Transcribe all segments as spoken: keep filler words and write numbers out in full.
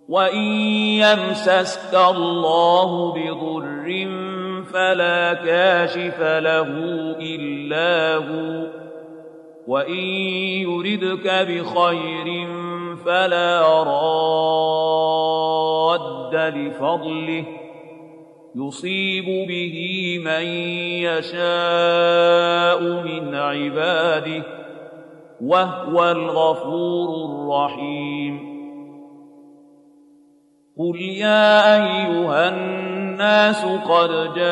وإن يمسسك الله بضر فلا كاشف له إلا هو، وإن يردك بخير فلا راد لفضله يصيب به من يشاء من عباده وهو الغفور الرحيم. قل يا أيها الناس قد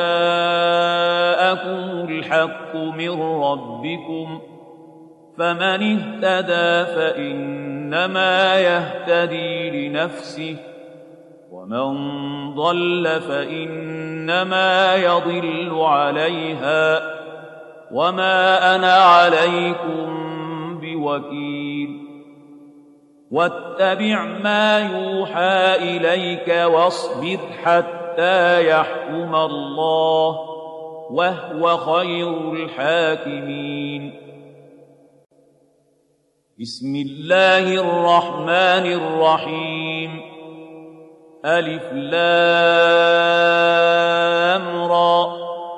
جاءكم الحق من ربكم، فمن اهتدى فإنما يهتدي لنفسه، ومن ضل فإنما يضل عليها، وما أنا عليكم بوكيل. واتبع ما يوحى إليك واصبر حتى يحكم الله وهو خير الحاكمين. بسم الله الرحمن الرحيم. ألف لام را.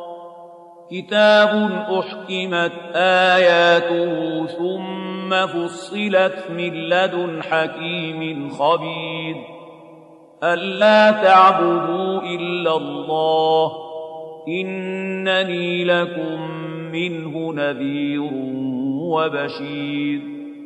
كتاب أحكمت آياته ثم فصلت من لدن حكيم خبير. ألا تعبدوا إلا الله إنني لكم منه نذير وبشير.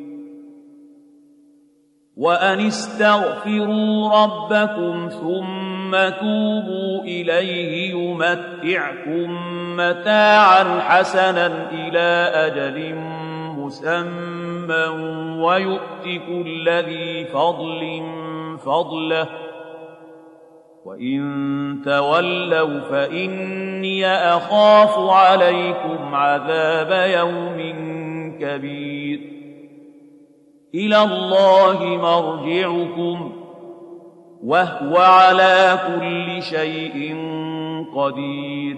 وأن استغفروا ربكم ثم توبوا إليه يمتعكم متاعا حسنا إلى أجل مسمى ويؤت كل ذي فضل فضله، وإن تولوا فإني أخاف عليكم عذاب يوم كبير. إلى الله مرجعكم وهو على كل شيء قدير.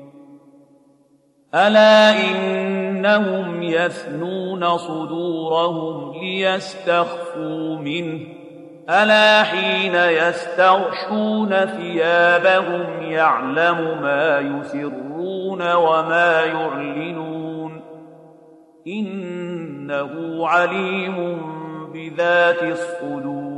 ألا إنهم يثنون صدورهم ليستخفوا منه، ألا حين يستغشون ثيابهم يعلم ما يسرون وما يعلنون، إنه عليم بذات الصدور.